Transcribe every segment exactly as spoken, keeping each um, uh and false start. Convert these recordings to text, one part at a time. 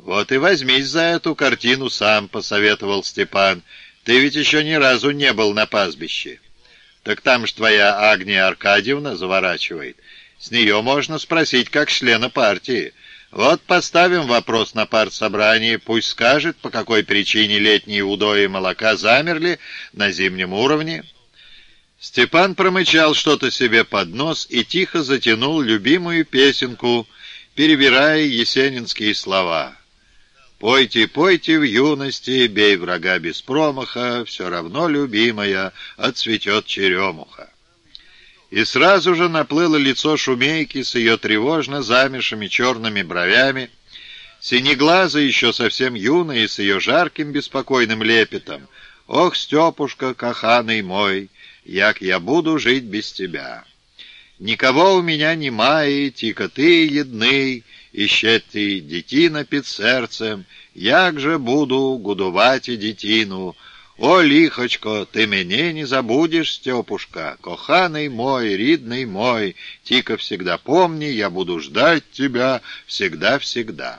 «Вот и возьмись за эту картину сам», — посоветовал Степан. «Ты ведь еще ни разу не был на пастбище». «Так там ж твоя Агния Аркадьевна заворачивает. С нее можно спросить, как члена партии. Вот поставим вопрос на партсобрании, пусть скажет, по какой причине летние удои молока замерли на зимнем уровне». Степан промычал что-то себе под нос и тихо затянул любимую песенку, перебирая есенинские слова. «Пойте, пойте в юности, бей врага без промаха, все равно, любимая, отцветет черемуха». И сразу же наплыло лицо Шумейки с ее тревожно замершими черными бровями, синеглаза еще совсем юная и с ее жарким беспокойным лепетом. «Ох, Степушка, каханый мой, як я буду жить без тебя! Никого у меня немає, тільки ти єдний, і ще ти дитина під серцем, як же буду годувати дитину. О, лихочко, ты меня не забудешь, Степушка, коханый мой, ридный мой, тільки всегда помни, я буду ждать тебя всегда-всегда».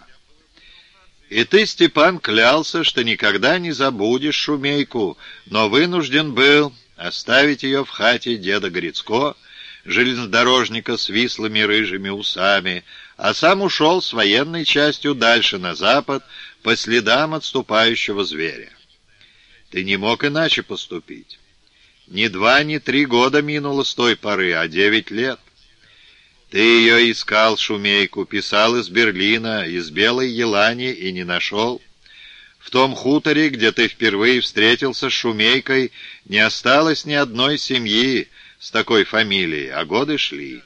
И ты, Степан, клялся, что никогда не забудешь Шумейку, но вынужден был оставить ее в хате деда Грицко, железнодорожника с вислыми рыжими усами, а сам ушел с военной частью дальше на запад по следам отступающего зверя. Ты не мог иначе поступить. Ни два, ни три года минуло с той поры, а девять лет. Ты ее искал, Шумейку, писал из Берлина, из Белой Елани и не нашел. В том хуторе, где ты впервые встретился с Шумейкой, не осталось ни одной семьи с такой фамилией, а годы шли.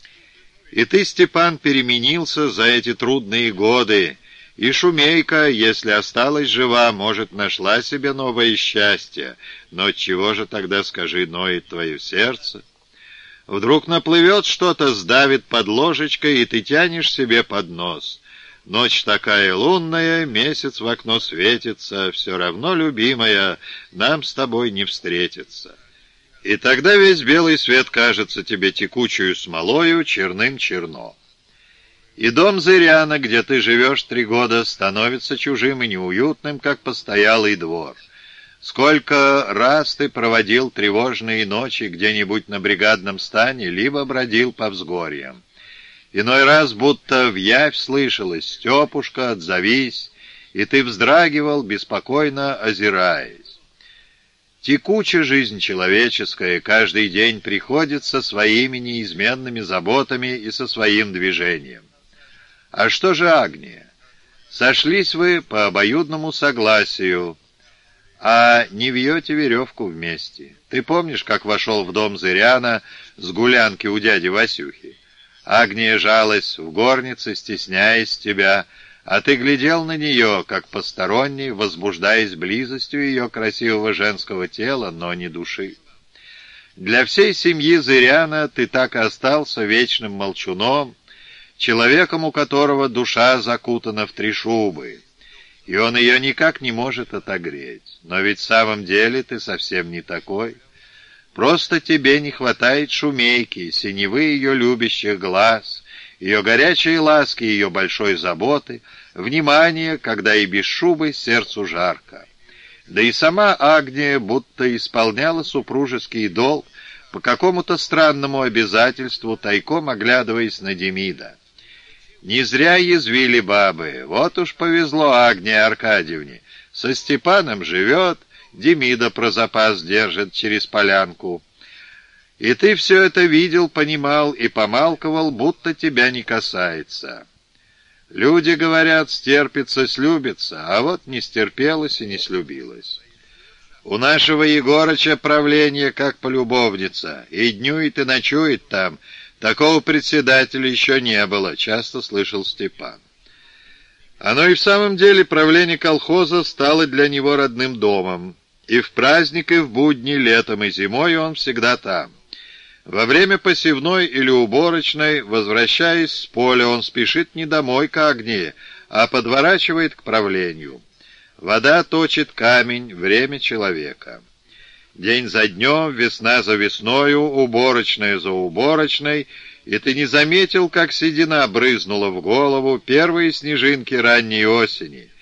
И ты, Степан, переменился за эти трудные годы, и Шумейка, если осталась жива, может, нашла себе новое счастье, но чего же тогда, скажи, ноет твое сердце? Вдруг наплывет что-то, сдавит под ложечкой, и ты тянешь себе под нос. Ночь такая лунная, месяц в окно светится, все равно, любимая, нам с тобой не встретиться. И тогда весь белый свет кажется тебе текучую смолою, черным черно. И дом Зыряна, где ты живешь три года, становится чужим и неуютным, как постоялый двор. Сколько раз ты проводил тревожные ночи где-нибудь на бригадном стане, либо бродил по взгорьям. Иной раз будто вявь слышалось: «Степушка, отзовись», и ты вздрагивал, беспокойно озираясь. Текуча жизнь человеческая, каждый день приходит со своими неизменными заботами и со своим движением. А что же Агния? Сошлись вы по обоюдному согласию, а не вьете веревку вместе. Ты помнишь, как вошел в дом Зыряна с гулянки у дяди Васюхи? Агния жалась в горнице, стесняясь тебя, а ты глядел на нее, как посторонний, возбуждаясь близостью ее красивого женского тела, но не души. Для всей семьи Зыряна ты так и остался вечным молчуном, человеком, у которого душа закутана в три шубы, и он ее никак не может отогреть. Но ведь в самом деле ты совсем не такой. Просто тебе не хватает Шумейки, синевы ее любящих глаз, ее горячей ласки, ее большой заботы, внимания, когда и без шубы сердцу жарко. Да и сама Агния будто исполняла супружеский долг по какому-то странному обязательству, тайком оглядываясь на Демида. Не зря язвили бабы. Вот уж повезло Агнии Аркадьевне. Со Степаном живет, Демида про запас держит через полянку. И ты все это видел, понимал и помалковал, будто тебя не касается. Люди, говорят, стерпится, слюбится, а вот не стерпелась и не слюбилась. У нашего Егорыча правление как полюбовница, и днюет, и ночует там. Такого председателя еще не было, часто слышал Степан. Оно и в самом деле правление колхоза стало для него родным домом. И в праздник, и в будни, летом и зимой он всегда там. Во время посевной или уборочной, возвращаясь с поля, он спешит не домой к Агнии, а подворачивает к правлению. Вода точит камень, время человека. День за днем, весна за весною, уборочная за уборочной, И ты не заметил, как седина брызнула в голову первые снежинки ранней осени,